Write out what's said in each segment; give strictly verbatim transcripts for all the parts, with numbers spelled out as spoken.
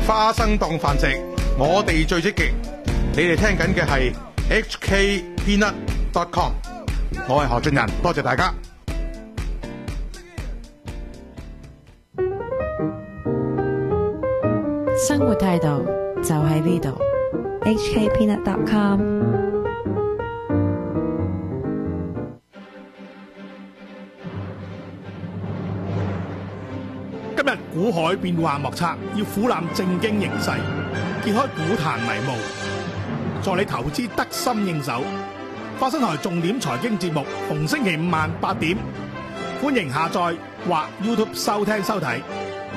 花生當飯食，我哋最積極。你哋聽緊嘅係 H K Peanut dot com， 我係何俊仁，多謝大家。 生活態度就喺呢度 H K Peanut dot com。 今日股海變幻莫測，要俯瞰正經形勢，揭開股壇迷霧，助你投資得心應手。花生台重點財經節目，逢星期五晚八點，歡迎下載或 YouTube 收聽收睇。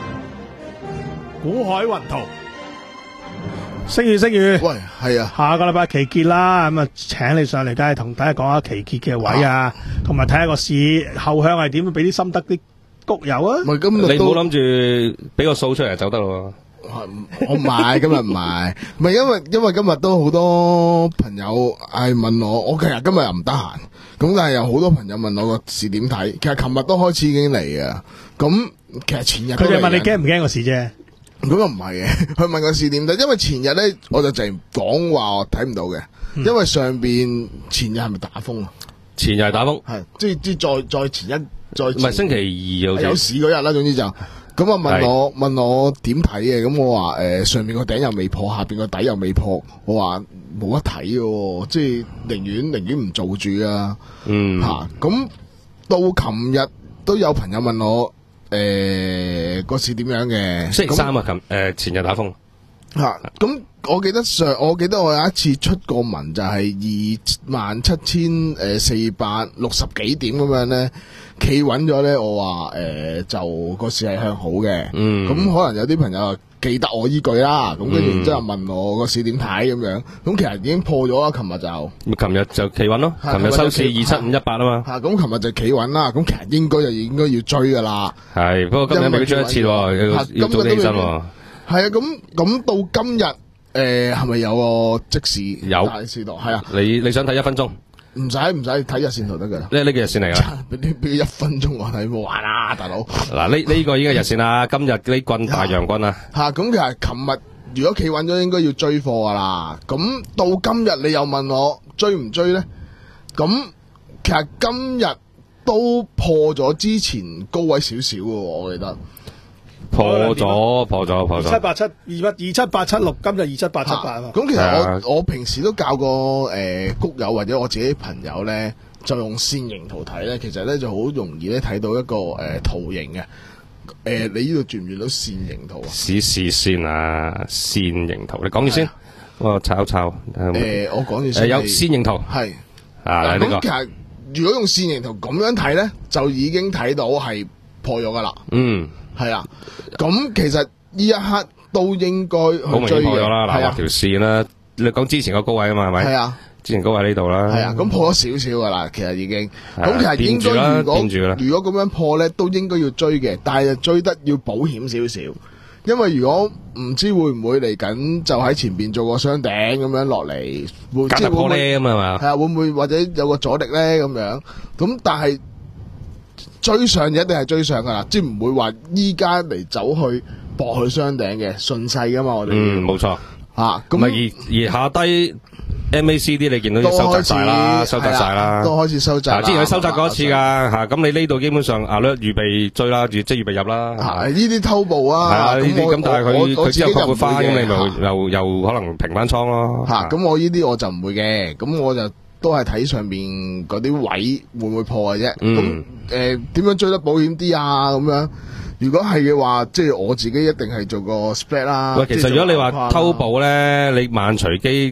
股海雲圖，星月星月， 喂，係啊， 下個禮拜期結啦，咁啊，請你上嚟，梗係同大家講下期結嘅位啊，同埋睇下個市後向係點，俾啲心得啲谷友啊。 唔係今日你唔好諗住俾個數出嚟就得咯。 我唔係今日唔係，唔係因為因為今日都好多朋友係問我，我其實今日又唔得閒，咁但係有好多朋友問我個市點睇，其實琴日都開始已經嚟嘅，咁其實前日佢哋問你驚唔驚個市啫。 咁又唔係嘅，佢問個市點睇，因為前日咧我就淨講話我睇唔到嘅，嗯、因為上邊前日係咪打風啊？ 前日係打風， 係即係即係再再前一再唔係星期二好似有市嗰日啦，總之就咁啊問我問我點睇嘅，咁我話誒、呃、上面個頂又未破，下邊個底又未破，我話冇得睇嘅，即係寧願寧願唔做住啊， 嗯吓咁、啊、到琴日都有朋友問我。誒，個市點樣嘅？ 星期三啊，琴誒前日打風吓，咁我記得上，我記得我有一次出個文就係二萬七千誒四百六十幾點咁樣咧，企穩咗咧，我話誒就個市係向好嘅， 嗯， 咁可能有啲朋友記得我依句啦，咁跟住然之後問我個市點睇咁樣，咁其實已經破咗啦，琴日就， 琴日就企穩咯，琴日收市二七五一八啊嘛， 吓，咁琴日就企穩啦，咁其實應該就應該要追噶啦， 係，不過今日未追一次喎，要要早啲起身喎， 係啊，咁咁到今日誒係咪有個即時有大市道？係啊， 你你想睇一分鐘？ 唔使唔使睇日線圖得噶啦， 呢呢個日線嚟噶， 俾啲俾一分鐘我睇冇玩啦，大佬。 嗱呢呢個已經係日線啦，今日呢棍大陽棍啊， 吓咁其實琴日如果企穩咗，應該要追貨噶啦。咁到今日你又問我追唔追咧？咁其實今日都破咗之前高位少少嘅，我記得。 破咗破咗破咗， 七八七二一二七八七六，今日二七八七八啊嘛。 咁其實我我平時都教過誒谷友或者我自己朋友咧，就用線形圖睇咧，其實咧就好容易咧睇到一個誒、呃、圖形嘅。誒、呃，你呢度轉唔轉到線形圖啊？ 試試先啊，線形圖，你講住先，我抄抄。 誒，我講住先。 誒，有線形圖係啊，呢個。 咁其實如果用線形圖咁樣睇咧，就已經睇到係破咗噶啦。 嗯。 係啊，咁其實呢一刻都應該去追嘅。 好明顯破咗啦，嗱，畫條線啦。你講之前個高位啊嘛，係咪？ 係啊， 之前高位呢度啦。 係啊，咁破咗少少噶啦，其實已經。咁其實應該如果如果咁樣破咧，都應該要追嘅，但係追得要保險少少，因為如果唔知會唔會嚟緊就喺前邊做個雙頂咁樣落嚟，會即係破咧咁啊嘛。 係啊，會唔會或者有個阻力咧咁樣？咁但係。追上就一定係追上噶啦，即係唔會話依家嚟走去搏去雙頂嘅順勢噶嘛，我哋嗯冇錯吓咁而而下低 M A C D 你見到收窄晒啦，收窄晒啦， 都開始收窄。 之前佢收窄過一次噶吓，咁你呢度基本上啊咧預備追啦，即係預備入啦。 係呢啲偷步啊， 係啊呢啲咁，但係佢佢之後復活翻，咁你咪又又可能平翻倉咯。 吓咁我呢啲我就唔會嘅，咁我就。都係睇上邊嗰啲位會唔會破嘅啫。咁誒點樣追得保險啲啊？咁樣如果係嘅話，即係我自己一定係做個 spread 啦。 喂，其實如果你話偷步咧，你慢隨機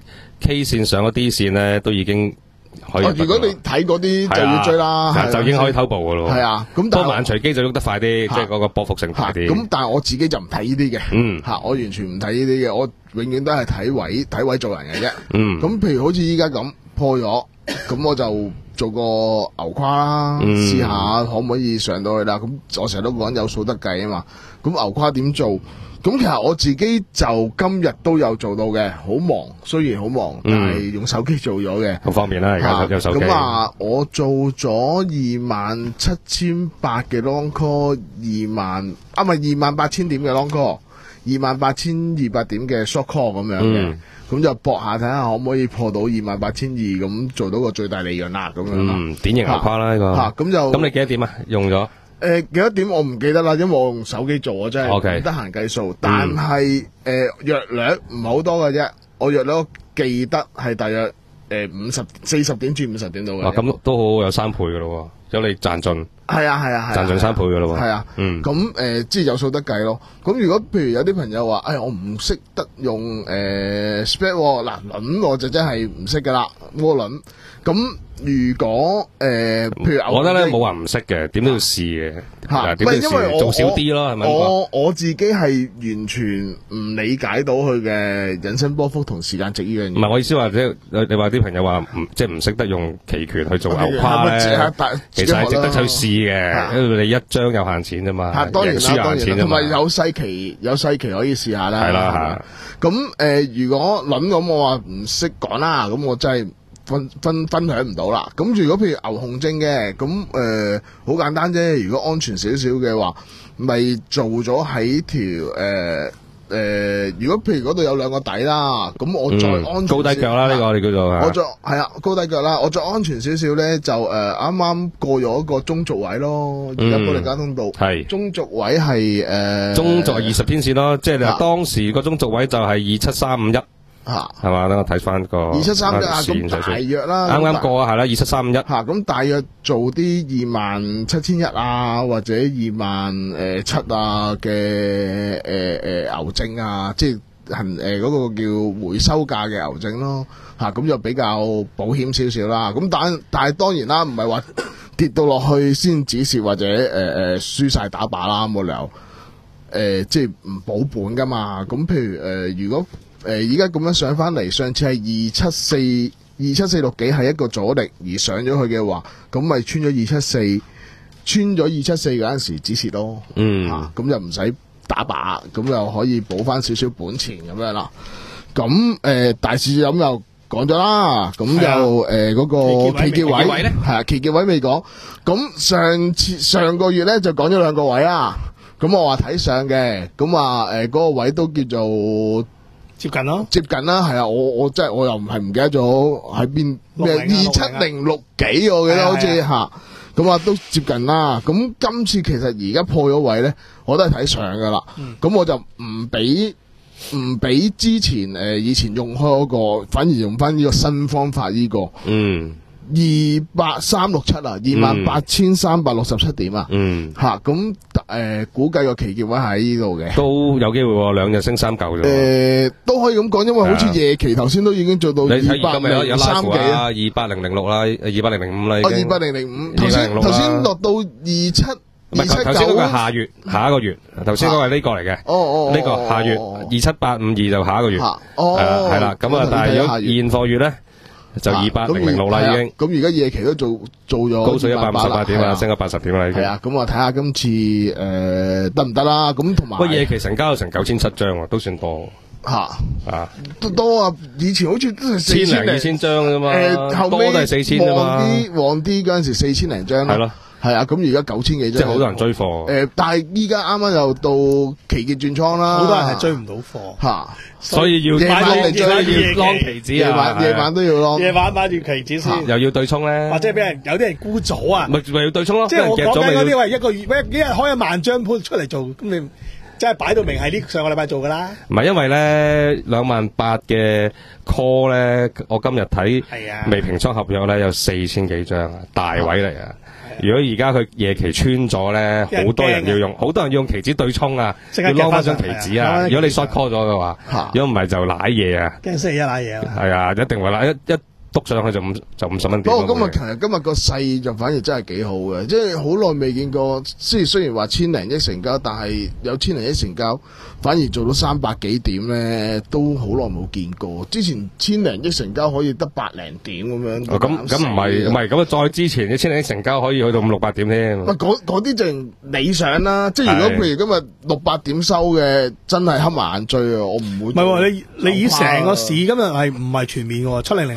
K 線上嗰 D 線咧，都已經可以。 如果你睇嗰啲就要追啦， 就已經可以偷步噶咯。 係啊，咁不過慢隨機就喐得快啲，即係嗰個波幅性快啲。 咁但係我自己就唔睇呢啲嘅。嗯，吓我完全唔睇呢啲嘅，我永遠都係睇位睇位做人嘅啫。嗯，咁譬如好似依家咁。破咗，咁我就做個牛跨啦，試、嗯、下可唔可以上到去啦。咁我成日都講有數得計啊嘛。咁牛跨點做？咁其實我自己就今日都有做到嘅，好忙，雖然好忙，但係用手機做咗嘅， 好方便啦。而家有手機。 咁啊，我做咗二萬七千八嘅 long call，二萬啊唔係二萬八千點嘅 long call。 二萬八千二百點嘅 short call 咁樣嘅。嗯咁就搏下睇下可唔可以破到二萬八千二咁做到個最大利潤啦咁樣。 嗯，典型牛跨啦呢個。 嚇咁就咁你幾多點啊？用咗？ 誒幾多點我唔記得啦，因為我用手機做我真係唔得閒計數。但係誒約略唔係好多嘅啫，我約略記得係大約誒五十四十點至五十點到嘅。 啊，咁都好有三倍嘅咯喎，有你賺盡。 係啊係啊係。 賺盡三倍嘅咯喎。 係啊。嗯。咁誒即係有數得計咯。咁如果譬如有啲朋友話，誒我唔識得用誒 spread 嗱輪我就真係唔識㗎啦，窩輪。咁如果誒譬如我覺得咧冇話唔識嘅，點都要試嘅。 嚇， 點都要試，做少啲咯，係咪？ 我我自己係完全唔理解到佢嘅引伸波幅同時間值呢樣嘢。 唔係我意思話，即係你話啲朋友話唔即係唔識得用期權去做牛跨咧，其實係值得去試嘅，因為你一張有限錢啫嘛， 當然啦，當然同埋有細細期有細期可以試下啦。 係啦， 咁誒，如果諗咁，我話唔識講啦，咁我真係。分分分享唔到啦，咁如果譬如牛熊證嘅，咁誒好簡單啫。如果安全少少嘅話，咪做咗喺條誒誒，如果譬如嗰度有兩個底啦，咁我再安全、嗯、高低腳啦，呢、這個你叫做我再係啊高低腳啦，我再安全少少咧，就誒啱啱過咗一個中軸位咯，而家保利加通道係、嗯、中軸位係誒、呃、中軸係二十天線咯，即係你當時個中軸位就係二七三五一。吓，係嘛？等我睇翻個二七三一啊，咁大約啦，啱啱過啊，係啦，二七三五一吓，咁大約做啲二萬七千一啊，或者二萬誒七啊嘅誒誒牛證啊，即係恒誒嗰個叫回收價嘅牛證咯，吓咁就比較保險少少啦。咁但但係當然啦，唔係話跌到落去先止蝕或者誒誒輸晒打靶啦，冇理由誒即係唔保本噶嘛。咁譬如誒、呃、如果誒，而家咁樣上翻嚟，上次係二七四二七四六幾係一個阻力而上咗去嘅話，咁咪穿咗二七四，穿咗二七四嗰陣時止蝕咯。嗯，吓咁、啊、就唔使打靶，咁又可以補翻少少本錢咁樣啦。咁誒、呃，大市咁又講咗啦，咁就誒嗰、呃那個期結位係啊，期結位未講。咁上次上個月咧就講咗兩個位啦。咁我話睇上嘅，咁話誒嗰個位都叫做。接近咯，接近啦，係啊，我我真係我又唔係唔記得咗喺邊咩二七零六幾，我記得好似吓，咁啊都接近啦。咁今次其實而家破咗位咧，我都係睇上噶啦。咁、嗯、我就唔俾唔俾之前誒、呃、以前用開嗰、嗰個，反而用翻呢個新方法呢、呢個。嗯。二八三六七啊，二萬八千三百六十七點啊，嗯，吓咁誒，估計個期結位喺呢度嘅，都有機會兩日升三嚿啫。誒，都可以咁講，因為好似夜期頭先都已經做到二百零三幾啊，二八零零六啦，二八零零五啦，已經。哦，二八零零五，頭先頭先落到二七二七九。頭先嗰個下月下一個月，頭先嗰個係呢個嚟嘅。哦哦，呢個下月二七八五二就下一個月。哦，係啦，咁啊，但係如果現貨月咧？就二八零零六啦，已經。咁而家夜期都做做咗高水一百五十八點啊，升咗八十點啦，已經。係啊，咁我睇下今次誒得唔得啦？咁同埋，喂，夜期成交成九千七張喎，都算多。吓啊，都多啊！以前好似都係四千零二千張啫嘛。誒，後尾都係四千啫嘛。旺啲旺啲嗰陣時四千零張。係咯。係啊，咁而家九千幾張，即係好多人追貨。誒，但係依家啱啱又到期結轉倉啦，好多人係追唔到貨吓，所以要夜晚嚟追，要晾期指啊，夜晚夜晚都要晾，夜晚買住期指先，又要對沖咧，或者俾人有啲人沽咗啊，咪咪要對沖咯。即係我講緊嗰啲話，一個月喂幾日開一萬張盤出嚟做，咁你即係擺到明係呢上個禮拜做噶啦。唔係因為咧兩萬八嘅 call 咧，我今日睇未平倉合約咧有四千幾張啊，大位嚟啊！如果而家佢夜期穿咗咧，好多人要用，好多人要用期指對沖啊，要攞翻張期指啊。如果你 short call 咗嘅話，如果唔係就瀨嘢啊。驚星期一瀨嘢啊！係啊，一定會瀨一一篤上去就五就五十蚊。不過今日其實今日個勢就反而真係幾好嘅，即係好耐未見過。雖然雖然話千零億成交，但係有千零億成交，反而做到三百幾點咧，都好耐冇見過。之前千零億成交可以得百零點咁樣。咁咁唔係唔係咁啊！再之前嘅千零億成交可以去到五六百點添。唔係嗰嗰啲就理想啦。即係如果譬如今日六百點收嘅，真係黑埋眼追啊！我唔會。唔係喎，你你以成個市今日係唔係全面喎？七零零係唔係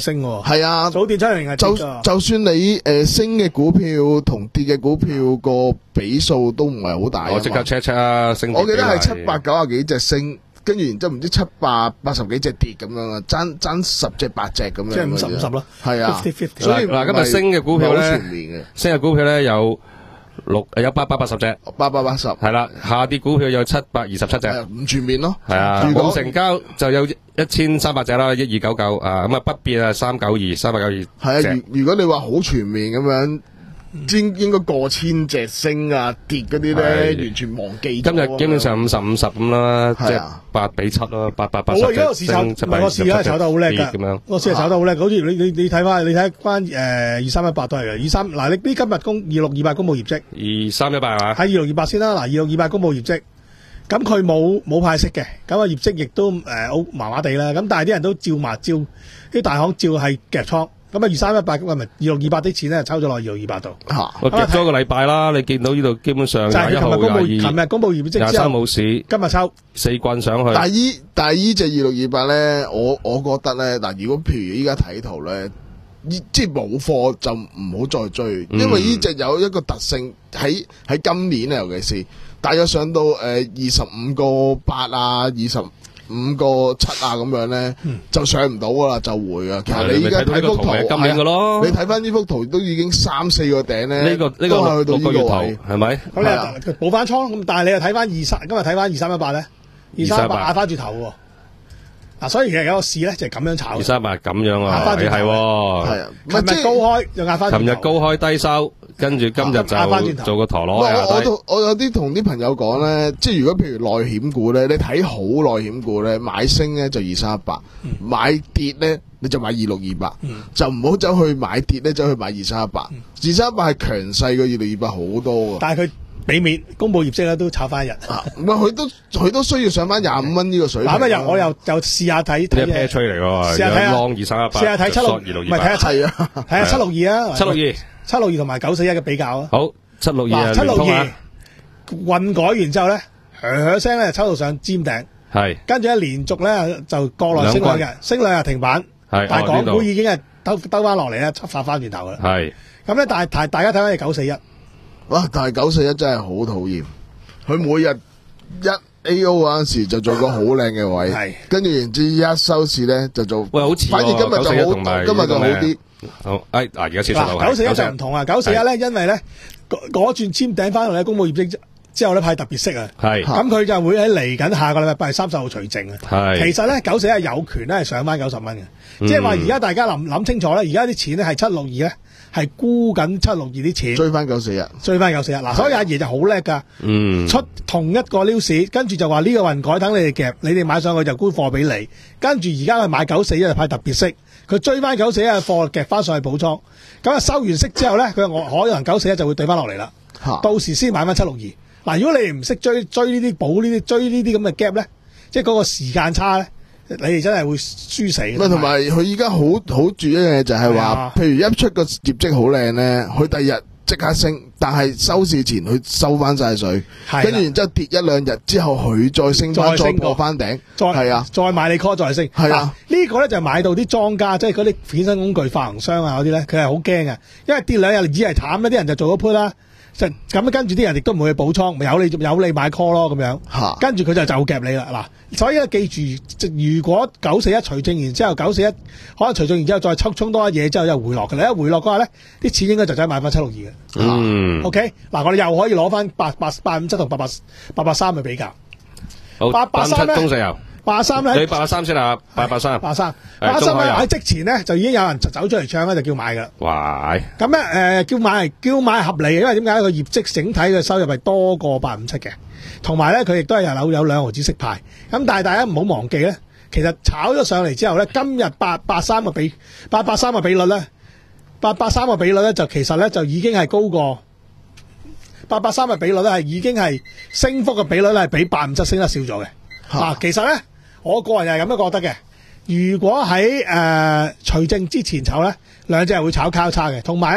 升喎。 係啊， 早段七零零係就就算你誒升嘅股票同跌嘅股票個比數都唔係好大。 我即刻 check check 啊，升跌比例。 我記得係七百九啊幾隻升。跟住然之後唔知七百八十幾隻跌咁樣啊，爭爭十隻八隻咁樣， 即係五十五十咯。 係啊， 所以嗱，今日升嘅股票咧， 全面嘅升嘅股票咧有六有八百八十隻， 八百八十係啦，下跌股票有七百二十七隻， 唔全面咯。 係啊，冇成交就有一千三百隻啦，一二九九啊，咁啊不變啊三九二三百九二。 係啊，如如果你話好全面咁樣。應應該過千隻升啊跌嗰啲咧，完全忘記咗。 今日基本上五十五十咁啦，即係八比七咯，八八八十。 我而家個市炒，唔係個市而家炒得好叻噶， 咁樣個市係炒得好叻。好似你你你睇翻，你睇翻誒二三一八都係嘅，二三嗱你呢今日公二六二八公布業績， 二三一八係嘛？ 喺二六二八先啦，嗱二六二八公布業績，咁佢冇冇派息嘅，咁啊業績亦都誒麻麻地啦，咁但係啲人都照埋照，啲大行照係夾倉。咁啊，二三一八咁咪二六二八啲錢咧，抽咗落二六二八度。 吓， 我夾咗個禮拜啦，你見到呢度基本上就係琴日公布，琴日公布業績之後， 廿三冇市， 今日抽四棍上去。 但係依但係依隻二六二八咧，我我覺得咧，嗱，如果譬如依家睇圖咧，即係冇貨就唔好再追， 嗯、 因為呢隻有一個特性喺喺今年啊，尤其是大約上到誒二十五個八啊，二十。五個七啊咁樣咧，嗯、就上唔到噶啦，就回噶。其實你而家睇幅圖， 今年嘅咯， 你睇翻呢幅圖都已經三四個頂咧， 呢、這個呢、這個都係去到呢個位， 係咪？ 咁你補翻倉，咁但係你又睇翻二三，今日睇翻二三一八咧，二三一八壓翻轉頭喎。嗱，所以其實有個市咧就係咁樣炒。二三一八咁樣啊，係係，係啊， 琴日高開又壓翻。 琴日高開低收。跟住今日就做個陀螺。 我我我有啲同啲朋友講咧，即係如果譬如內險股咧，你睇好內險股咧，買升咧就二三一八，買跌咧你就買二六二八，就唔好走去買跌咧，走去買二三一八。二三一八係強勢過二六二八好多㗎。 但係佢俾面公佈業績咧，都炒翻一日。 唔係佢都佢都需要上翻廿五蚊呢個水平。 嗱，又我又又試下睇睇。 呢一 pair 吹嚟喎， 試下睇下。 二三一八。 試下睇七六，唔係睇下七啊，睇下七六二啊， 七六二。 七六二同埋九四一嘅比較啊， 好七六二七六二混改完之後咧，響響聲咧抽到上尖頂， 係跟住咧連續咧就國內升兩日，升兩日停板， 係但係港股已經係兜兜翻落嚟咧，發翻轉頭噶啦， 係咁咧，但係大大家睇翻係九四一， 哇！但係九四一真係好討厭，佢每日一 A O 嗰陣時就做個好靚嘅位，係跟住然之一收市咧就做， 喂好似， 反而今日就好，今日就好啲。 好，誒，嗱，而家切出九四一就唔同啊，九四一咧，因為咧嗰轉簽頂翻嚟咧，公布業績之後咧派特別息啊，係，咁佢就會喺嚟緊下個禮拜八月三十號除淨啊，係，其實咧九四一係有權咧係上翻九十蚊嘅，即係話而家大家諗諗清楚咧，而家啲錢咧係七六二咧係沽緊七六二啲錢， 追翻九四一， 追翻九四一，嗱，所以阿爺就好叻噶，嗯，出同一個 news，跟住就話呢個運改等你哋夾，你哋買上去就沽貨俾你，跟住而家去買九四一就派特別息。佢追翻九四一嘅貨夾翻上去補倉，咁啊收完息之後咧，佢我可能九四一就會對翻落嚟啦。到時先買翻七六二。嗱，如果你唔識追追呢啲補呢啲追呢啲咁嘅 gap 咧，即係嗰個時間差咧，你哋真係會輸死。 唔係同埋佢依家好好注意一樣嘢就係話，譬如一出個業績好靚咧，佢第日即刻升，但係收市前佢收翻晒水，跟住然之後跌一兩日之後佢再升翻，再破翻頂，係啊， 再買你 call 再升， 係啊， 呢個咧就買到啲莊家，即係嗰啲衍生工具發行商啊嗰啲咧，佢係好驚嘅，因為跌兩日以為慘咧，啲人就做咗 put 啦。咁跟住啲人亦都唔會去補倉，咪有你有你買 call 咯咁樣，跟住佢就就夾你啦嗱。所以咧記住，如果九四一除淨完之後，九四一可能除淨完之後再抽衝多一嘢之後又回落嘅，你一回落嘅話咧，啲錢應該就真係買翻七六二嘅。嗯 ，OK，嗱我哋又可以攞翻八八八五七同八八八八三去比較。 好，八八三咧，中石油。八三咧，你八三先啦，八八三， 八三，八三咧喺即前咧就已經有人走出嚟唱咧，就叫買噶啦。 哇！ 咁咧誒，叫買叫買合理嘅，因為點解佢業績整體嘅收入係多過八五七嘅，同埋咧佢亦都係有有兩毫子息派。咁但係大家唔好忘記咧，其實炒咗上嚟之後咧，今日八八三嘅比八八三嘅比率咧，八八三嘅比率咧就其實咧就已經係高過八八三嘅比率咧係已經係升幅嘅比率咧係比八五七升得少咗嘅。嗱、啊，其實咧。我個人又係咁樣覺得嘅。如果喺誒除淨之前炒咧，兩隻係會炒交叉嘅。同埋咧，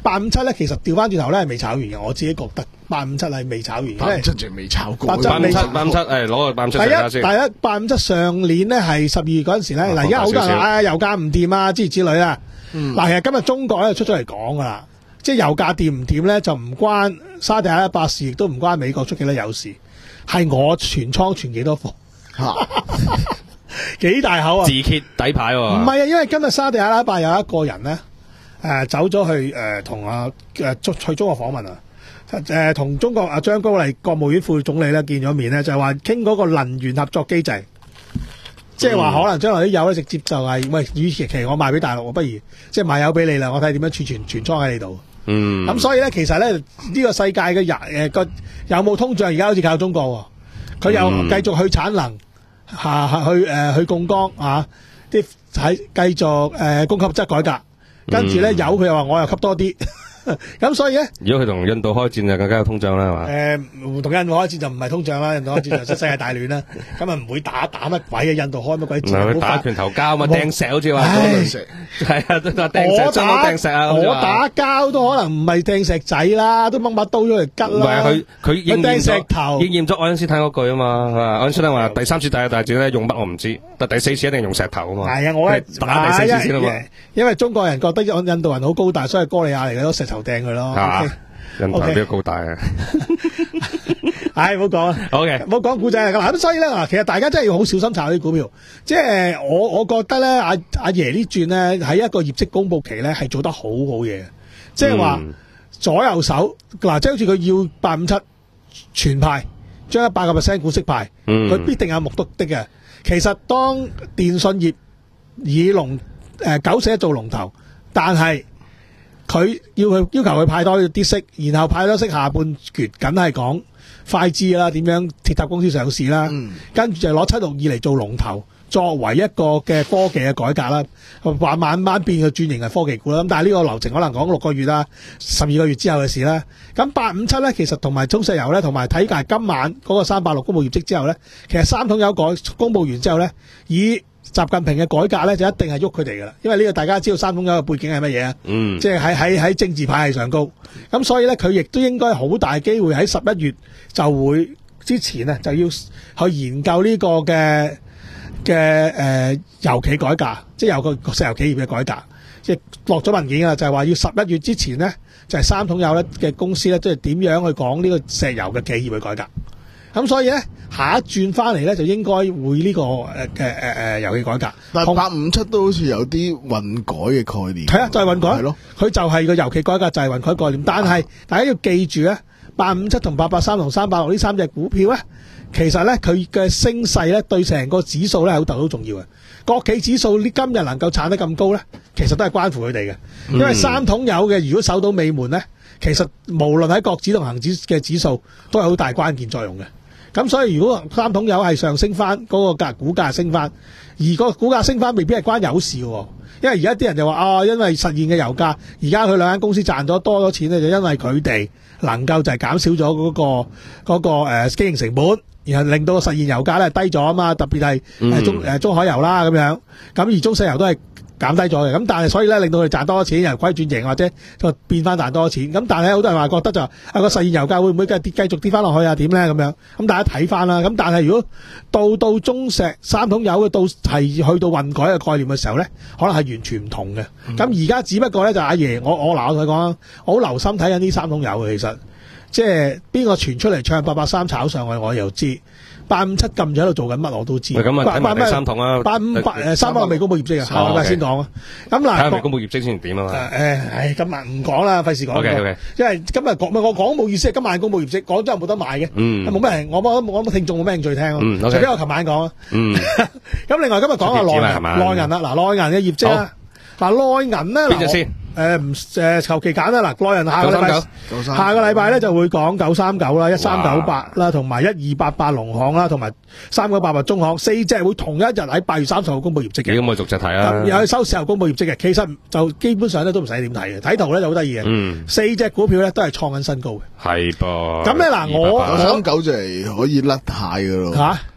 八五七咧，其實調翻轉頭咧係未炒完嘅，我自己覺得八五七係未炒完嘅。 八五七仲未炒過。 八五七，八五七，誒攞個八五七嚟睇先。 第一，八五七上年咧係十二月嗰陣時咧，嗱而家好多人話啊油價唔掂啊，諸如此類啦。嗱，其實今日中國咧出咗嚟講噶啦，即係油價掂唔掂咧就唔關沙特阿拉伯事，亦都唔關美國出幾多油事，係我存倉存幾多貨。幾大口啊！ 自揭底牌喎。 唔係啊，因為今日沙特阿拉伯有一個人咧，誒、呃、走咗去誒同啊誒去去中國訪問啊，誒、呃、同中國啊張高麗國務院副總理咧見咗面咧，就係話傾嗰個能源合作機制，即係話可能將來啲油咧直接就係、是、喂，與其其我賣俾大陸，我不如即係賣油俾你啦，我睇點樣儲存存倉喺你度。嗯，咁所以咧，其實咧呢、這個世界嘅人誒個有冇通脹，而家好似靠中國喎，佢又繼續去產能。下下去誒、呃、去槓桿啊！啲喺繼續誒、呃、供給側改革，跟住咧有佢又話我又吸多啲，咁所以咧， 如果佢同印度開戰就更加有通脹啦，係嘛？ 誒，同印度開戰就唔係通脹啦，印度開戰就世界大亂啦，咁啊唔會打打乜鬼嘅，印度開乜鬼戰？ 唔係打拳頭交嘛，掟石好似話嗰陣時，係啊，都話掟石，真係掟石啊！ 我打交都可能唔係掟石仔啦，都掹把刀咗嚟吉啦。 唔係佢佢應驗掟石頭， 應驗咗愛因斯坦嗰句啊嘛，愛因斯坦話第三次世界大戰咧用乜我唔知，但第四次一定用石頭啊嘛。係啊， 我係打第四次先啊嘛。 因為中國人覺得印度人好高大，所以哥利亞嚟嘅，攞石頭掟佢咯。 啊，印度比較高大啊！ 唉，唔好講啦。OK，唔好講古仔啦。咁所以咧，嗱，其實大家真係要好小心炒啲股票。即係我我覺得咧，阿阿爺呢轉咧喺一個業績公佈期咧係做得好好嘢。即係話左右手嗱，即係好似佢要八五七全派，將一百個 percent 股息派，佢、嗯、必定有目的的嘅。其實當電信業以龍誒九四一做龍頭，但係佢要佢要求佢派多啲息，然後派多息下半橛，梗係講快資啦，點樣鐵塔公司上市啦，嗯、跟住就攞七六二嚟做龍頭，作為一個嘅科技嘅改革啦，話慢慢變嘅轉型係科技股啦。咁但係呢個流程可能講六個月啦，十二個月之後嘅事啦。咁八五七咧，其實同埋中石油咧，同埋睇埋今晚嗰個三八六公佈業績之後咧，其實三桶油改公佈完之後咧，以習近平嘅改革咧，就一定係喐佢哋噶啦，因為呢個大家知道三桶油嘅背景係乜嘢啊？嗯，即係喺喺喺政治派系上高，咁所以咧佢亦都應該好大機會喺十一月就會之前啊，就要去研究呢個嘅嘅誒油企改革，即係有個石油企業嘅改革，即係落咗文件噶，就係話要十一月之前咧，就係三桶油咧嘅公司咧，即係點樣去講呢個石油嘅企業去改革。咁所以咧，下一轉翻嚟咧，就應該會呢、這個誒嘅誒誒油氣改革。 但係八五七都好似有啲混改嘅概念。 係啊，就係、是、混改。係咯，佢就係個油氣改革就係混改概念。但係大家要記住咧，八五七同八八三同三八六呢三隻股票咧，其實咧佢嘅升勢咧對成個指數咧係好頭好重要嘅。國企指數呢今日能夠撐得咁高咧，其實都係關乎佢哋嘅。因為三桶油嘅如果守到尾門咧，其實無論喺國指同恒指嘅指數都係好大關鍵作用嘅。咁所以如果三桶油係上升翻，嗰個價股價升翻，而個股價升翻未必係關油事喎，因為而家啲人就話啊，因為實現嘅油價，而家佢兩間公司賺咗多咗錢咧，就因為佢哋能夠就係減少咗嗰、嗰個嗰、嗰個誒、呃、經營成本，然後令到個實現油價咧低咗啊嘛，特別係誒中誒、呃、中海油啦咁樣，咁而中石油都係減低咗嘅，咁但係所以咧令到佢哋賺多咗錢，由虧轉盈或者就變翻賺多咗錢。咁但係好多人話覺得就啊個實現油價會唔會繼續跌繼續跌翻落去啊？點咧咁樣？咁大家睇翻啦。咁但係如果到到中石三桶油嘅到係去到混改嘅概念嘅時候咧，可能係完全唔同嘅。咁而家只不過咧就阿爺，我我嗱我同佢講啊，我好留心睇緊呢三桶油嘅，其實即係邊個傳出嚟唱八八三炒上去，我又知。八五七撳咗喺度做緊乜我都知。 咁啊睇埋第三桶啊， 八五八誒三百未公佈業績啊，下個禮拜先講啊。咁嗱， 睇下未公佈業績先點啊嘛。誒唉，今日唔講啦，費事講。 OK OK。因為今日講唔係我講冇意思，係今晚公佈業績，講咗冇得買嘅。嗯。冇咩人，我冇我冇聽眾冇咩興趣聽咯。嗯。除非我琴晚講啊。嗯。咁另外今日講下內銀，內銀啦，嗱內銀嘅業績啦，嗱內銀咧，邊隻先？誒唔誒求其揀啦，嗱內銀下個禮拜下個禮拜咧就會講九三九啦、一三九八啦，同埋一二八八農行啦，同埋三九八八中行，四隻會同一日喺八月三十號公佈業績嘅。咁我逐隻睇啦。又係收市後公佈業績嘅，其實就基本上咧都唔使點睇嘅，睇圖咧就好得意嘅。嗯。四隻股票咧都係創緊新高嘅。係噃。咁咧嗱，我九三九就係可以甩軚㗎咯。嚇！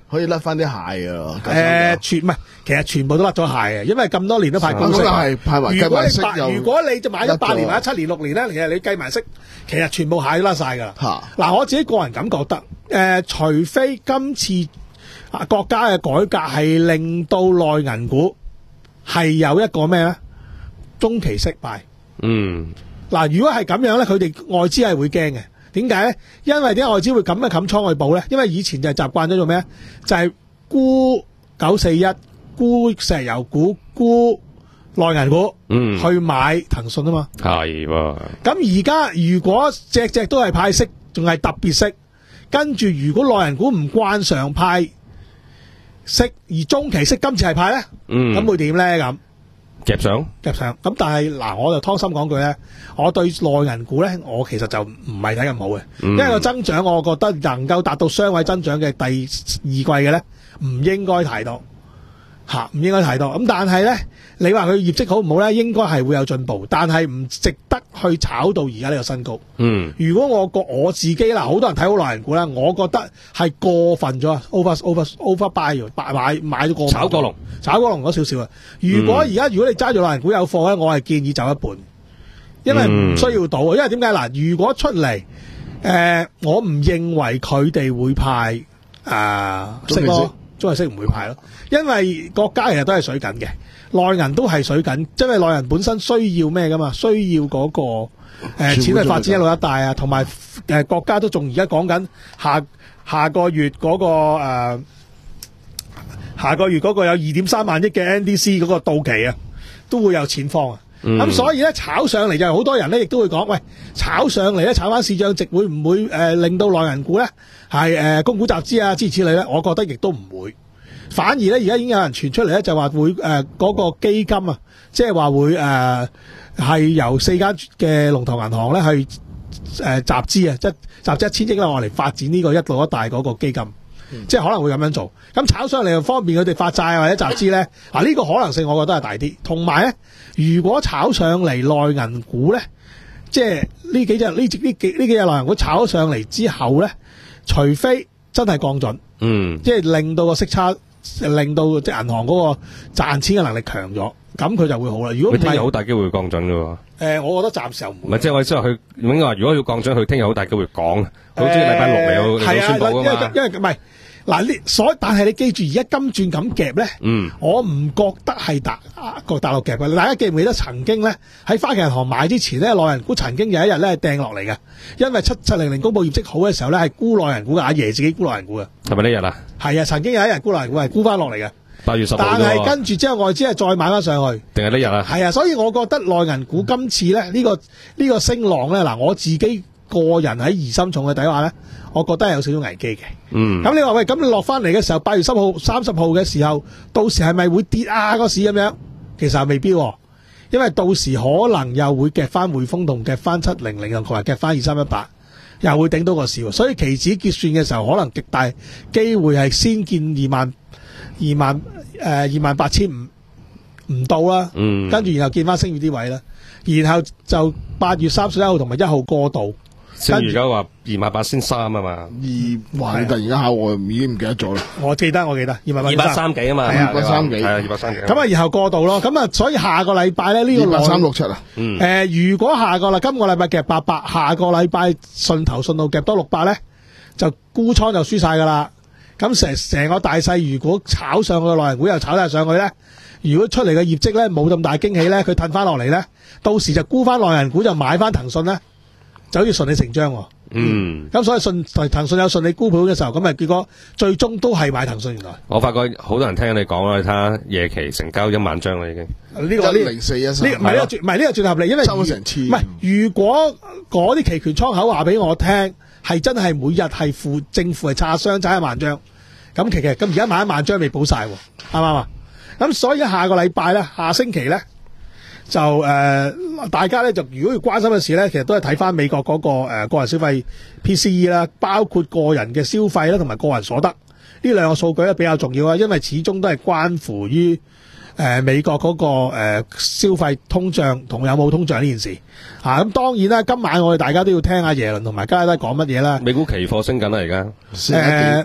可以甩翻啲蟹啊！ 誒，全唔係，其實全部都甩咗蟹嘅，因為咁多年都派高息。 係派埋如果你計埋息又如果你就買咗八年或者七年六年咧，其實你計埋息，其實全部蟹都甩晒㗎啦。 嚇！ 嗱，我自己個人咁覺得，誒，除非今次啊國家嘅改革係令到內銀股係有一個咩咧中期息派。 嗯。 嗱，如果係咁樣咧，佢哋外資係會驚嘅。點解咧？因為啲外資會咁樣冚倉去補咧？因為以前就係習慣咗做咩？就係沽九四一、沽石油股、沽內銀股，嗯，去買騰訊啊嘛。 係喎。咁而家如果隻隻都係派息，仲係特別息，跟住如果內銀股唔慣常派息，而中期息今次係派咧，嗯，咁會點咧？咁夾上夾上，咁但係嗱，我就湯心講句咧，我對內銀股咧，我其實就唔係睇咁好嘅，嗯、因為個增長，我覺得能夠達到雙位增長嘅第二季嘅咧，唔應該太多吓，唔應該太多。咁但係咧，你話佢業績好唔好咧？應該係會有進步，但係唔值得去炒到而家呢個新高。嗯，如果我覺我自己啦，好多人睇好內銀股啦，我覺得係過分咗，over over over buy 買買買咗過炒過龍。 炒過龍嗰少少啊！如果而家如果你揸住內銀股有貨咧，我係建議走一半，因為唔需要賭。因為點解嗱？如果出嚟誒、呃，我唔認為佢哋會派誒息咯，中期息唔會派咯，因為國家其實都係水緊嘅，內銀都係水緊，因為內銀本身需要咩噶嘛？需要嗰、那個誒、呃、錢去發展一路一帶啊，同埋誒國家都仲而家講緊下下個月嗰、那個誒。呃下個月嗰個有二點三萬億嘅 N D C 嗰個到期啊，都會有錢方啊。咁、嗯、所以咧炒上嚟就係好多人咧，亦都會講，喂，炒上嚟咧炒翻市漲值會唔會誒、呃、令到內銀股咧係誒供股集資啊諸如此類咧？我覺得亦都唔會，反而咧而家已經有人傳出嚟咧就話會誒嗰、呃那個基金啊，即係話會誒係、呃、由四間嘅龍頭銀行咧去誒、呃、集資啊，即係集資一千億啦，我嚟發展呢個一路一帶嗰個基金。嗯、即係可能會咁樣做，咁炒上嚟又方便佢哋發債或者集資咧，啊呢、這個可能性我覺得係大啲。同埋咧，如果炒上嚟內銀股咧，即係呢幾隻呢呢幾呢幾隻內銀股炒上嚟之後咧，除非真係降準，嗯，即係令到個息差，令到即係銀行嗰個賺錢嘅能力強咗，咁佢就會好啦。如果唔係， 好大機會降準㗎喎。 誒、呃，我覺得暫時又唔會。 唔係，即係我意思話佢，應該話如果要降準，佢聽日好大機會講，好似禮拜六嚟到嚟到宣佈㗎嘛。 因為因為唔係。嗱，呢所但係你記住，而家金轉咁夾咧，嗯，我唔覺得係大個大陸夾嘅。大家記唔記得曾經咧喺花旗銀行買之前咧，內銀股曾經有一日咧係掟落嚟嘅，因為七七零零公佈業績好嘅時候咧係沽內銀股嘅，阿爺自己沽內銀股嘅。係咪呢日啊？係啊，曾經有一日沽內銀股係沽翻落嚟嘅。 八月十號。 但係跟住之後外資係再買翻上去。 定係呢日啊？ 係啊，所以我覺得內銀股今次咧呢、呢個呢、呢個升浪咧，嗱我自己個人喺疑心重嘅底下咧。我覺得係有少少危機嘅。嗯。咁你話喂，咁你落翻嚟嘅時候，八月十號、三十號嘅時候，到時係咪會跌啊？個市咁樣，其實係未必、啊，因為到時可能又會夾翻匯豐同夾翻七零零，同埋夾翻二三一八，又會頂到個市。所以期指結算嘅時候，可能極大機會係先見二萬、二萬誒、呃、二萬八千五唔到啦。嗯。跟住然後見翻升月啲位啦，然後就八月三十一號同埋一號過渡。 即係而家話二萬八千三啊嘛， 二哇！你突然間考我，已經唔記得咗啦。 我記得，我記得二萬八二百三幾啊嘛， 二百三幾， 係啊，二百三幾。 咁啊，然後過渡咯。咁啊，所以下個禮拜咧呢個二百三六七啊。 嗯。誒、呃，如果下個啦，今個禮拜夾八百，下個禮拜順頭順路夾多六百咧，就沽倉就輸晒噶啦。咁成成個大勢，如果炒上去內銀股又炒晒上去咧，如果出嚟嘅業績咧冇咁大驚喜咧，佢褪翻落嚟咧，到時就沽翻內銀股就買翻騰訊咧。就好似順理成章喎，嗯，咁所以順騰訊有順利沽盤嘅時候，咁咪結果最終都係買騰訊。原來我發覺好多人聽你講啦，你睇下夜期成交一萬張啦已經。 呢、這個呢零四一三， 唔係呢個絕唔係呢個絕合理，因為收咗成千。 唔係如果嗰啲期權倉口話俾我聽，係真係每日係負正負係差雙差一萬張，咁其實咁而家買一萬張未補晒，啱唔啱啊？咁所以下個禮拜咧，下星期咧。就誒、呃，大家咧就如果要關心嘅事咧，其實都係睇翻美國嗰、那個誒、呃、個人消費 P C E 啦，包括個人嘅消費啦，同埋個人所得呢兩個數據咧比較重要啊，因為始終都係關乎於誒、呃、美國嗰、那個誒、呃、消費通脹同有冇通脹呢件事嚇。咁、啊、當然啦，今晚我哋大家都要聽阿耶倫同埋加拉德講乜嘢啦。 美股期貨升緊啦，而家誒。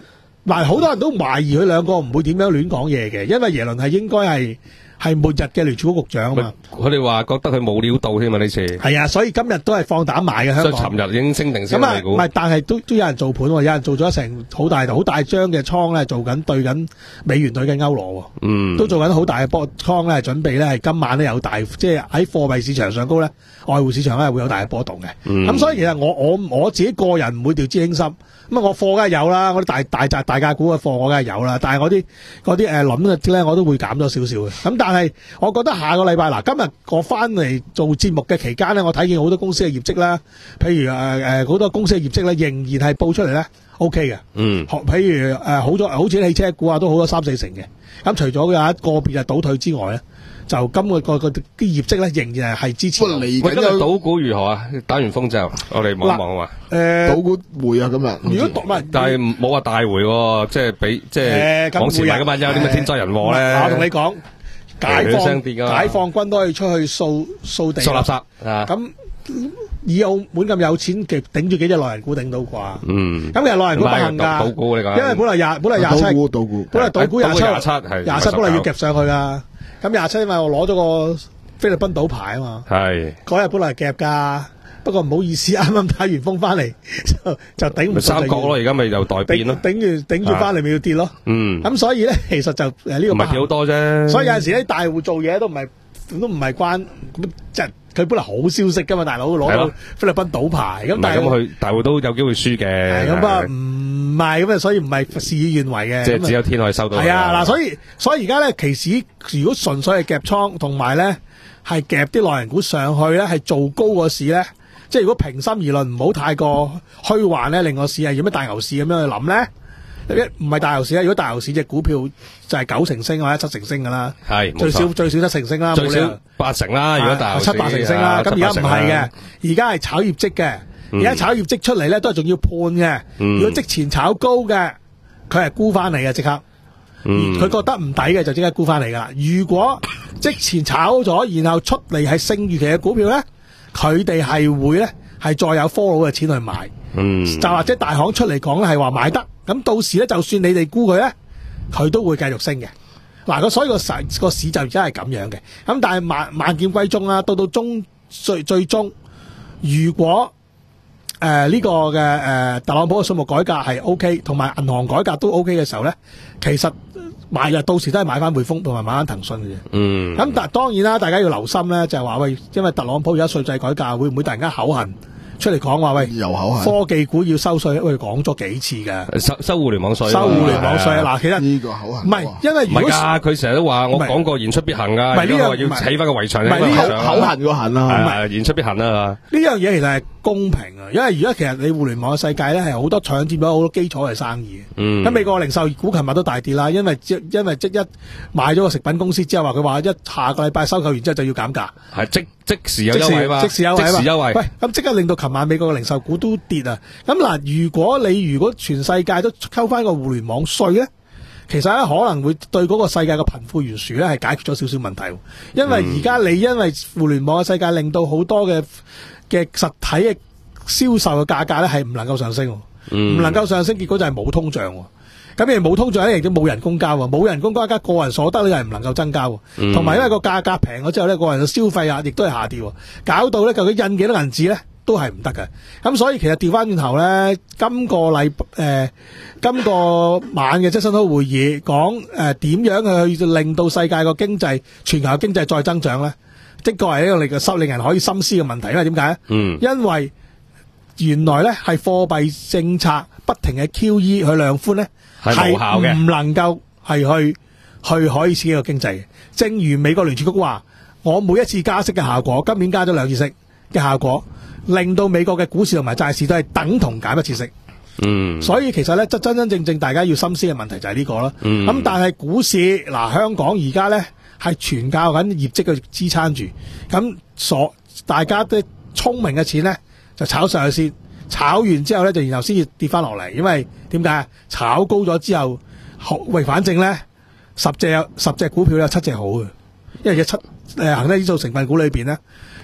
嗱，好多人都懷疑佢兩個唔會點樣亂講嘢嘅，因為耶倫係應該係係末日嘅聯儲局局長啊嘛。 佢哋話覺得佢冇料到添嘛呢次。 係啊，所以今日都係放膽買嘅香港。 所以尋日已經升定先咁啊， 美股。 唔係，但係都都有人做盤喎，有人做咗成好大好大張嘅倉咧，做緊對緊美元對緊歐羅喎。 嗯， 都做緊好大嘅波倉咧，準備咧係今晚咧有大，即係喺貨幣市場上高咧，外匯市場咧會有大嘅波動嘅。咁、嗯、所以其實我我我自己個人唔會掉以輕心。咁啊，我貨梗係有啦，我啲大大扎大價股嘅貨我梗係有啦，但係我啲嗰啲誒輪嘅咧，我都會減咗少少嘅。咁但係我覺得下個禮拜嗱，今日我翻嚟做節目嘅期間咧，我睇見好多公司嘅業績啦，譬如誒誒好多公司嘅業績咧，仍然係報出嚟咧 O K 嘅。嗯，譬如誒、呃、好咗，好似汽車股啊，都好咗三四成嘅。咁除咗有一個別嘅倒退之外咧，就今個個個啲業績咧仍然係係支持。 嚟緊今日賭股如何啊？打完風之後，我哋望一望啊嘛。 誒， 賭股回啊今日。如果唔係， 但係冇話大回喎，即係比即係往前嚟噶嘛，有啲咩天災人禍咧？ 我同你講，解放解放軍都可以出去掃掃地、 掃垃圾啊！ 咁以澳門咁有錢，極頂住幾隻內人股頂到啩？嗯。咁其實內人股不行㗎， 賭股你講， 因為本來廿本來廿七， 賭股賭股， 本來賭股廿七廿七係廿七本來要夾上去㗎。咁廿七因為我攞咗個菲律賓賭牌啊嘛，係嗰日本來夾㗎，不過唔好意思，啱啱打完風翻嚟就就頂唔住。 三角咯，而家咪又代變咯， 頂住頂住翻嚟咪要跌咯。嗯，咁所以咧，其實就誒呢個唔係幾好多啫。 所以有陣時咧，大戶做嘢都唔係都唔係關即係佢本來好消息㗎嘛，大佬攞到菲律賓賭牌咁，但係咁佢大戶都有機會輸嘅。 咁啊唔係咁啊，所以唔係事與願違嘅。 即係只有天可以收到。 係啊，嗱，所以所以而家咧，期市如果純粹係夾倉，同埋咧係夾啲內人股上去咧，係做高個市咧，即係如果平心而論，唔好太過虛幻咧，令個市係有咩大牛市咁樣去諗咧。一唔係大牛市咧，如果大牛市隻股票就係九成升或者七成升噶啦，係最少最少七成升啦， 最少八成啦。如果大牛市七八成升啦，咁而家唔係嘅，而家係炒業績嘅。而家炒業績出嚟咧，都係仲要判嘅。嗯、如果即前炒高嘅，佢係沽翻嚟嘅即刻。佢、嗯、覺得唔抵嘅就即刻沽翻嚟噶啦。如果即前炒咗，然後出嚟係升預期嘅股票咧，佢哋係會咧係再有 follow 嘅錢去買。嗯、就或者大行出嚟講咧係話買得，咁到時咧就算你哋沽佢咧，佢都會繼續升嘅。嗱，所以個市個市就而家係咁樣嘅。咁但係萬萬劍歸宗啦，到到中最最終，如果誒，呢、呃這個嘅誒、呃，特朗普嘅稅務改革係 O K， 同埋銀行改革都 O K 嘅時候咧，其實買入到時都係買翻匯豐同埋買翻騰訊嘅啫。嗯。咁但係當然啦，大家要留心咧，就係話喂，因為特朗普而家稅制改革會唔會突然間口痕出嚟講話喂， 又口痕， 科技股要收稅，喂講咗幾次嘅， 收收互聯網稅， 收互聯網稅嗱，其實呢個口痕， 唔係，因為如果唔係㗎，佢成日都話我講過言出必行㗎， 唔係呢樣要起翻個圍牆， 唔係呢個口痕個痕啊， 係言出必行啊。 呢樣嘢其實係公平啊，因為而家其實你互聯網嘅世界咧係好多搶佔咗好多基礎嘅生意。嗯。咁美國零售股琴日都大跌啦，因為即因為即一買咗個食品公司之後話佢話一下個禮拜收購完之後就要減價， 係即即時有優惠嘛， 即時優惠， 即時優惠。 喂，咁即刻令到琴晚美國嘅零售股都跌啊！咁嗱，如果你如果全世界都溝翻個互聯網稅咧，其實咧可能會對嗰個世界嘅貧富懸殊咧係解決咗少少問題，因為而家你因為互聯網嘅世界令到好多嘅嘅實體嘅銷售嘅價格咧係唔能夠上升，唔、嗯、能夠上升，結果就係冇通脹。咁你冇通脹咧，亦都冇人工交，冇人工加加個人所得咧係唔能夠增加，同埋、嗯、因為個價格平咗之後咧，個人嘅消費啊亦都係下跌，搞到咧究竟印幾多銀紙咧都係唔得嘅。咁所以其實調翻轉頭咧，今個禮誒、呃、今個晚嘅質詢會議講誒點樣去令到世界個經濟全球嘅經濟再增長咧，的確係一個令嘅令人可以深思嘅問題。因為點解咧？嗯，因為原來咧係貨幣政策不停嘅 Q E 去量寬咧。係無效嘅，唔能夠係去去可以刺激個經濟嘅。正如美國聯儲局話，我每一次加息嘅效果，今年加咗兩次息嘅效果，令到美國嘅股市同埋債市都係等同減一次息。嗯，所以其實咧，真真正正大家要深思嘅問題就係呢個啦。嗯，咁但係股市嗱，香港而家咧係全靠緊業績去支撐住，咁所大家都聰明嘅錢咧就炒上去先。炒完之後咧，就然後先至跌翻落嚟，因為點解？炒高咗之後，喂，反正咧十隻有十隻股票有七隻好嘅，因為有七誒恒生指數成分股裏邊咧，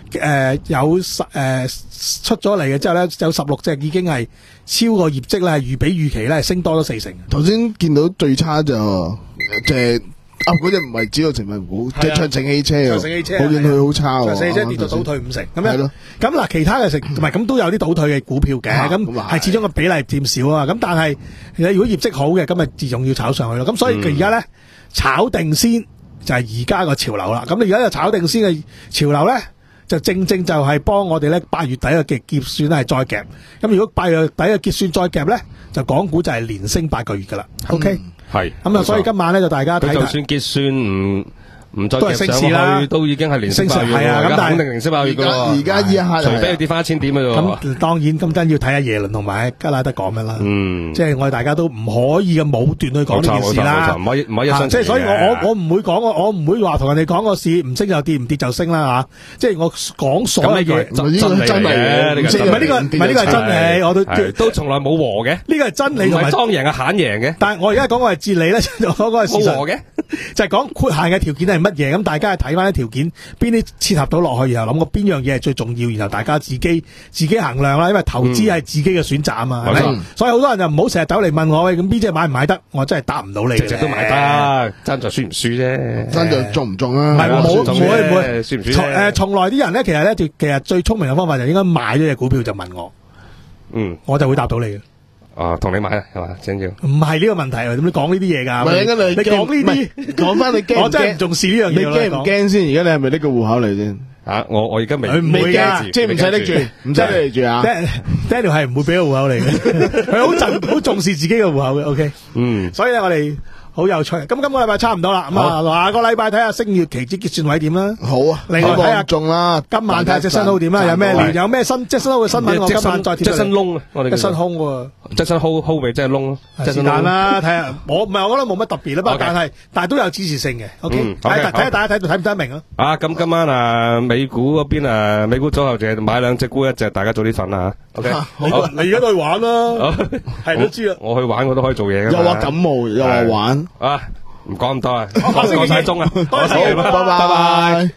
誒有十誒出咗嚟嘅之後咧，有十六隻已經係超過業績咧，係預比預期咧升多咗四成。 頭先見到最差就即係啊嗰隻唔係主要成分股，即係長城汽車， 長城汽車我見佢好差喎， 長城汽車跌到倒退五成咁樣。 係咯， 咁嗱其他嘅成同埋咁都有啲倒退嘅股票嘅，咁係始終個比例佔少啊。咁但係如果業績好嘅，咁咪自動要炒上去咯。咁所以佢而家咧炒定先就係而家個潮流啦。咁你而家就炒定先嘅潮流咧，就正正就係幫我哋咧八月底嘅結結算咧係再夾。咁如果八月底嘅結算再夾咧，就港股就係連升八個月噶啦。OK。 係咁啊，所以今晚咧就大家睇， 就算結算唔唔再都係升市啦， 都已經係連升八月係啊，咁但係肯定連升八月噶咯。 而家依一刻， 除非佢跌翻一千點嘅啫。 咁當然今真要睇下耶倫同埋加拉德講咩啦。 嗯， 即係我哋大家都唔可以嘅武斷去講呢件事啦。 唔可以唔可以一廂情願嘅。 即係所以我我我唔會講我我唔會話同人哋講個市唔升就跌，唔跌就升啦吓。即係我講所有嘢真真理嘅， 唔係呢個唔係呢個係真理，我都都從來冇和嘅。 呢個係真理同埋莊贏嘅閒贏嘅。 但係我而家講個係哲理咧，就講個係事實嘅， 就係講豁限嘅條件係乜嘢。咁大家睇翻啲條件，邊啲切合到落去，然後諗過邊樣嘢係最重要，然後大家自己自己衡量啦。因為投資係自己嘅選擇啊嘛，係咪、嗯？所以好多人就唔好成日走嚟問我，喂，咁邊隻買唔買得？我真係答唔到你。隻隻都買得，爭在輸唔輸啫， 爭在中唔中啊？ 唔係冇唔會唔會輸唔輸？ 誒，從來啲人咧，其實咧，其實最聰明嘅方法就應該買咗隻股票就問我，嗯，我就會答到你嘅。 啊，同你買啊，係嘛？正要唔係呢個問題，點解講呢啲嘢㗎？ 唔係， 你講呢啲， 講翻你驚， 我真係唔重視呢樣嘢。 你驚唔驚先？而家你係咪拎個戶口嚟先？ 啊，我我而家未未驚，即係唔使拎住，唔使拎住啊。 Daniel 係唔會俾個戶口嚟嘅，佢好重好重視自己嘅戶口嘅。OK，嗯，所以咧我哋。好有趣，咁今個禮拜差唔多啦，咁啊下個禮拜睇下星月期指結算位點啦。好啊，另外睇下中啦，今晚睇下隻新號點啦，有咩料，有咩新即係新號嘅新聞，我今晚再貼。即係新窿啊，我哋。即係新空喎，即係新 hold hold 咪即係窿咯。是但啦，睇下我唔係，我覺得冇乜特別啦，不過但係但係都有指示性嘅。OK，睇睇下大家睇到睇唔睇得明啊？啊，咁今晚啊美股嗰邊啊美股組合就買兩隻沽一隻，大家早啲瞓啦吓。OK，好，你而家都去玩啦，係都知啊。我去玩我都可以做嘢噶。又話感冒，又話玩。啊，唔講咁多啊，講晒鐘啊，好，拜拜。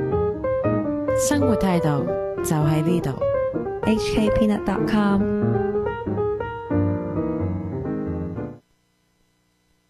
生活態度就喺呢度。 H K Peanut dot com